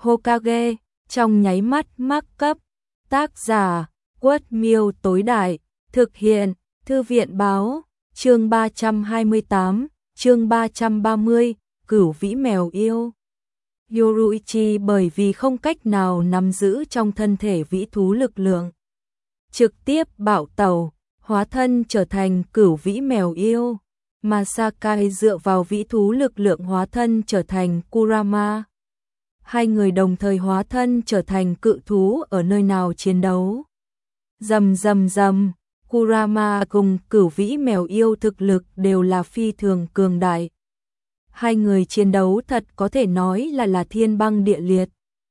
Hokage, trong nháy mắt mắc cấp. Tác giả, Quất Miêu tối đại, thực hiện, Thư viện báo, chương 328, chương 330, Cửu vĩ mèo yêu. Yoruichi bởi vì không cách nào nắm giữ trong thân thể vĩ thú lực lượng, trực tiếp bạo tẩu, hóa thân trở thành cửu vĩ mèo yêu, mà Sakai dựa vào vĩ thú lực lượng hóa thân trở thành Kurama. Hai người đồng thời hóa thân trở thành cự thú ở nơi nào chiến đấu. Rầm rầm rầm, Kurama cùng cửu vĩ mèo yêu thực lực đều là phi thường cường đại. Hai người chiến đấu thật có thể nói là thiên băng địa liệt.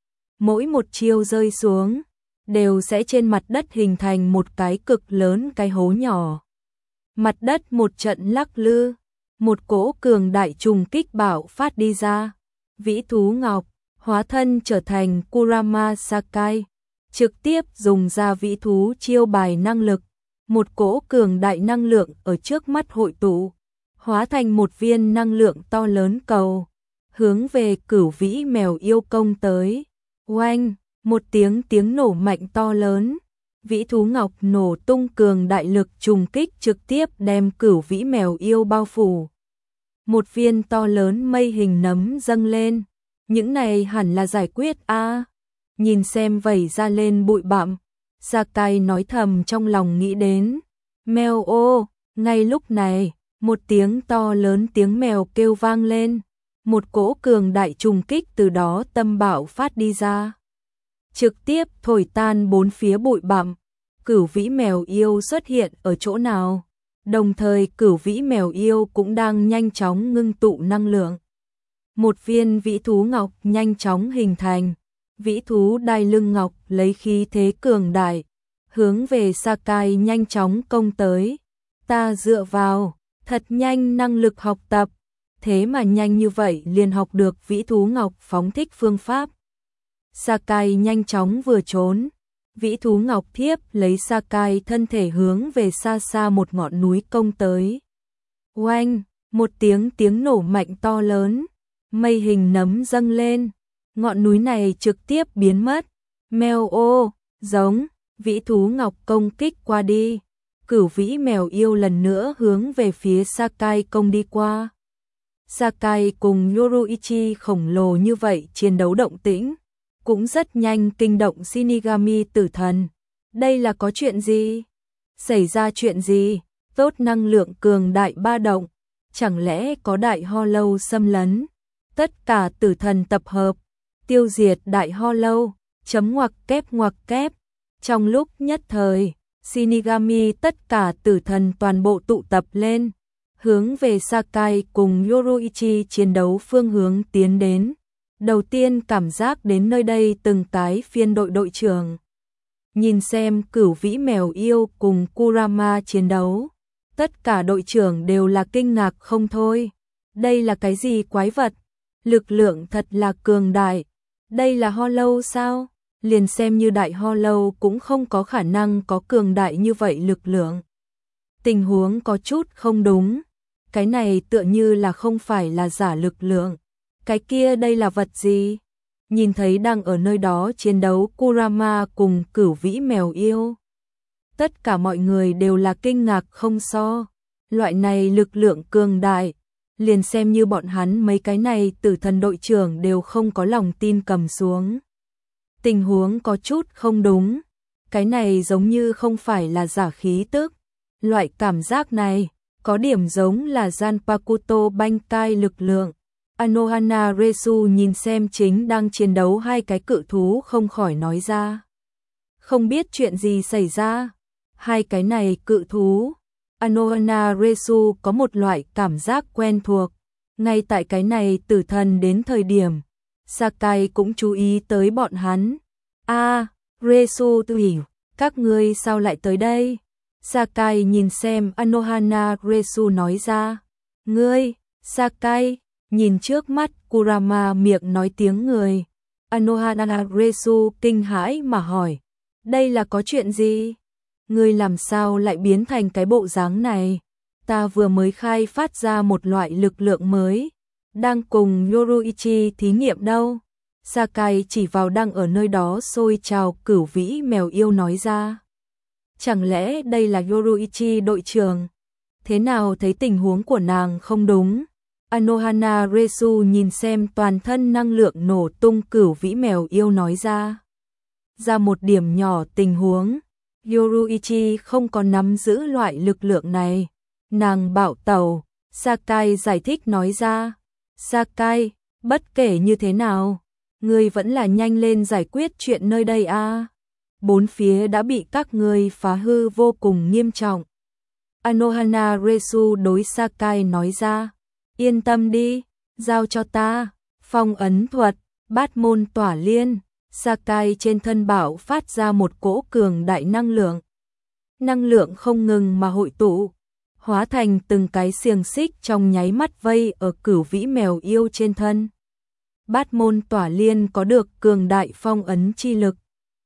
Mỗi một chiêu rơi xuống, đều sẽ trên mặt đất hình thành một cái cực lớn cái hố nhỏ. Mặt đất một trận lắc lư, một cỗ cường đại trùng kích bạo phát đi ra. Vĩ thú ngọc, hóa thân trở thành Kurama Sakai, trực tiếp dùng ra vĩ thú chiêu bài năng lực. Một cỗ cường đại năng lượng ở trước mắt hội tụ, hóa thành một viên năng lượng to lớn cầu, hướng về cửu vĩ mèo yêu công tới. Oanh, một tiếng nổ mạnh to lớn, vĩ thú ngọc nổ tung cường đại lực trùng kích trực tiếp đem cửu vĩ mèo yêu bao phủ. Một viên to lớn mây hình nấm dâng lên, những này hẳn là giải quyết a. Nhìn xem vẩy ra lên bụi bặm, Sakai nói thầm trong lòng nghĩ đến. Mèo ô, ngay lúc này, một tiếng to lớn tiếng mèo kêu vang lên, một cỗ cường đại trùng kích từ đó tâm bạo phát đi ra, trực tiếp thổi tan bốn phía bụi bặm. Cửu vĩ mèo yêu xuất hiện ở chỗ nào? Đồng thời cửu vĩ mèo yêu cũng đang nhanh chóng ngưng tụ năng lượng. Một viên vĩ thú ngọc nhanh chóng hình thành, vĩ thú đai lưng ngọc lấy khí thế cường đại, hướng về Sakai nhanh chóng công tới. Ta dựa vào, thật nhanh năng lực học tập, thế mà nhanh như vậy liền học được vĩ thú ngọc phóng thích phương pháp. Sakai nhanh chóng vừa trốn, vĩ thú ngọc thiếp lấy Sakai thân thể hướng về xa xa một ngọn núi công tới. Oanh, một tiếng nổ mạnh to lớn, mây hình nấm dâng lên, ngọn núi này trực tiếp biến mất. Mèo ô, giống, vĩ thú ngọc công kích qua đi, cửu vĩ mèo yêu lần nữa hướng về phía Sakai công đi qua. Sakai cùng Yoruichi khổng lồ như vậy chiến đấu động tĩnh, cũng rất nhanh kinh động Shinigami tử thần. Đây là có chuyện gì? Xảy ra chuyện gì? Tốt năng lượng cường đại ba động, chẳng lẽ có đại Hollow xâm lấn? Tất cả tử thần tập hợp, tiêu diệt đại Hollow, chấm ngoặc kép. Trong lúc nhất thời, Shinigami tất cả tử thần toàn bộ tụ tập lên, hướng về Sakai cùng Yoruichi chiến đấu phương hướng tiến đến. Đầu tiên cảm giác đến nơi đây từng cái phiên đội trưởng. Nhìn xem cửu vĩ mèo yêu cùng Kurama chiến đấu, tất cả đội trưởng đều là kinh ngạc không thôi. Đây là cái gì quái vật? Lực lượng thật là cường đại. Đây là Hollow sao? Liền xem như đại Hollow cũng không có khả năng có cường đại như vậy lực lượng. Tình huống có chút không đúng. Cái này tựa như là không phải là giả lực lượng. Cái kia đây là vật gì? Nhìn thấy đang ở nơi đó chiến đấu Kurama cùng cửu vĩ mèo yêu. Tất cả mọi người đều là kinh ngạc không so. Loại này lực lượng cường đại, liền xem như bọn hắn mấy cái này tử thần đội trưởng đều không có lòng tin cầm xuống. Tình huống có chút không đúng. Cái này giống như không phải là giả khí tức. Loại cảm giác này có điểm giống là Zanpakuto Bankai lực lượng. Anohana Resu nhìn xem chính đang chiến đấu hai cái cự thú không khỏi nói ra. Không biết chuyện gì xảy ra. Hai cái này cự thú. Anohana Resu có một loại cảm giác quen thuộc. Ngay tại cái này tử thần đến thời điểm, Sakai cũng chú ý tới bọn hắn. Resu tự hiểu, các ngươi sao lại tới đây? Sakai nhìn xem Anohana Resu nói ra. Ngươi, Sakai, nhìn trước mắt Kurama miệng nói tiếng người. Anohana Resu kinh hãi mà hỏi. Đây là có chuyện gì? Ngươi làm sao lại biến thành cái bộ dáng này? Ta vừa mới khai phát ra một loại lực lượng mới, đang cùng Yoruichi thí nghiệm đâu. Sakai chỉ vào đang ở nơi đó xôi trào cửu vĩ mèo yêu nói ra. Chẳng lẽ đây là Yoruichi đội trưởng? Thế nào thấy tình huống của nàng không đúng? Anohana Resu nhìn xem toàn thân năng lượng nổ tung cửu vĩ mèo yêu nói ra. Ra một điểm nhỏ tình huống, Yoruichi không có nắm giữ loại lực lượng này. Nàng bảo tẩu, Sakai giải thích nói ra. Sakai, bất kể như thế nào, ngươi vẫn là nhanh lên giải quyết chuyện nơi đây a. Bốn phía đã bị các ngươi phá hư vô cùng nghiêm trọng. Anohana Resu đối Sakai nói ra. Yên tâm đi, giao cho ta. Phong ấn thuật, bát môn tỏa liên. Sakai trên thân bảo phát ra một cỗ cường đại năng lượng. Năng lượng không ngừng mà hội tụ, hóa thành từng cái xiềng xích trong nháy mắt vây ở cửu vĩ mèo yêu trên thân. Bát môn tỏa liên có được cường đại phong ấn chi lực.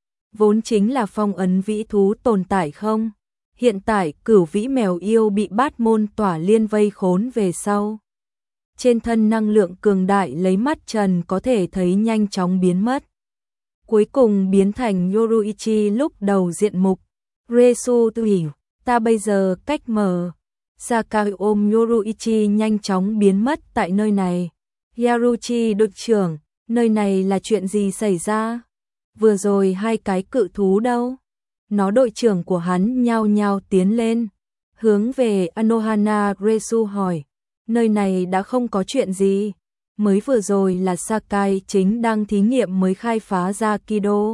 Vốn chính là phong ấn vĩ thú tồn tại không? Hiện tại cửu vĩ mèo yêu bị bát môn tỏa liên vây khốn về sau. Trên thân năng lượng cường đại lấy mắt trần có thể thấy nhanh chóng biến mất. Cuối cùng biến thành Yoruichi lúc đầu diện mục. Resu tự hiểu, ta bây giờ cách mở. Sakai ôm Yoruichi nhanh chóng biến mất tại nơi này. Yaruchi đội trưởng, nơi này là chuyện gì xảy ra? Vừa rồi hai cái cự thú đâu? Nó đội trưởng của hắn nhao nhao tiến lên, hướng về Anohana Resu hỏi. Nơi này đã không có chuyện gì. Mới vừa rồi là Sakai chính đang thí nghiệm mới khai phá ra Kido.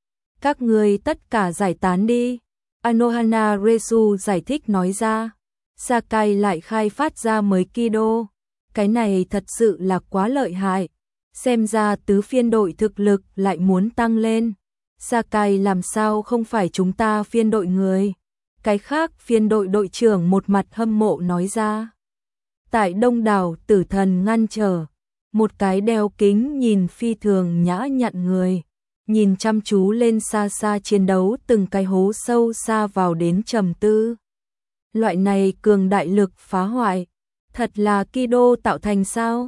Các người tất cả giải tán đi. Anohana Resu giải thích nói ra. Sakai lại khai phát ra mới Kido. Cái này thật sự là quá lợi hại. Xem ra tứ phiên đội thực lực lại muốn tăng lên. Sakai làm sao không phải chúng ta phiên đội người. Cái khác phiên đội đội trưởng một mặt hâm mộ nói ra. Tại đông đảo tử thần ngăn trở. Một cái đeo kính nhìn phi thường nhã nhặn người. Nhìn chăm chú lên xa xa chiến đấu từng cái hố sâu xa vào đến trầm tư. Loại này cường đại lực phá hoại. Thật là Kido tạo thành sao?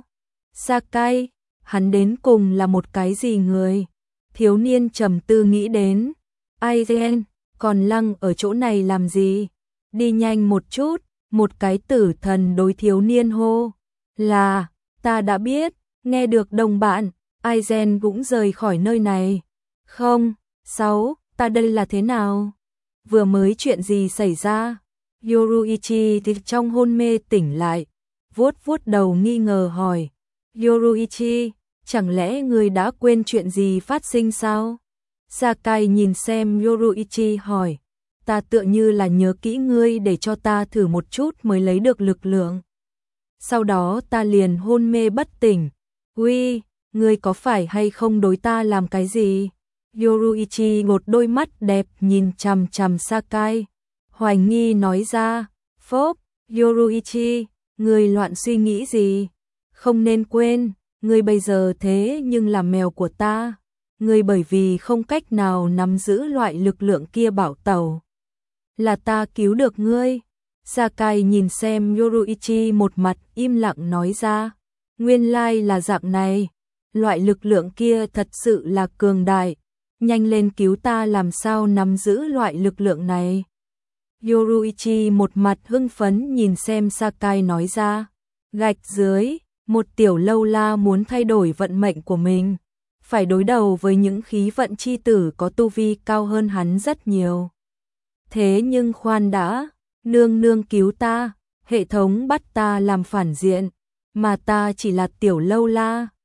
Sakai, hắn đến cùng là một cái gì người? Thiếu niên trầm tư nghĩ đến. Aizen, còn lăng ở chỗ này làm gì? Đi nhanh một chút, một cái tử thần đối thiếu niên hô. Là, ta đã biết, nghe được đồng bạn, Aizen cũng rời khỏi nơi này. Không, 6, ta đây là thế nào? Vừa mới chuyện gì xảy ra? Yoruichi thì trong hôn mê tỉnh lại, vuốt vuốt đầu nghi ngờ hỏi. Yoruichi, chẳng lẽ ngươi đã quên chuyện gì phát sinh sao? Sakai nhìn xem Yoruichi hỏi. Ta tựa như là nhớ kỹ ngươi để cho ta thử một chút mới lấy được lực lượng. Sau đó ta liền hôn mê bất tỉnh. Uy, ngươi có phải hay không đối ta làm cái gì? Yoruichi ngột đôi mắt đẹp nhìn chằm chằm Sakai. Hoài nghi nói ra. Phốp, Yoruichi, ngươi loạn suy nghĩ gì? Không nên quên, ngươi bây giờ thế nhưng là mèo của ta. Ngươi bởi vì không cách nào nắm giữ loại lực lượng kia bảo tẩu. Là ta cứu được ngươi. Sakai nhìn xem Yoruichi một mặt im lặng nói ra. Nguyên lai là dạng này. Loại lực lượng kia thật sự là cường đại. Nhanh lên cứu ta làm sao nắm giữ loại lực lượng này. Yoruichi một mặt hưng phấn nhìn xem Sakai nói ra. Gạch dưới, một tiểu lâu la muốn thay đổi vận mệnh của mình. Phải đối đầu với những khí vận chi tử có tu vi cao hơn hắn rất nhiều. Thế nhưng khoan đã, nương nương cứu ta, hệ thống bắt ta làm phản diện, mà ta chỉ là tiểu lâu la,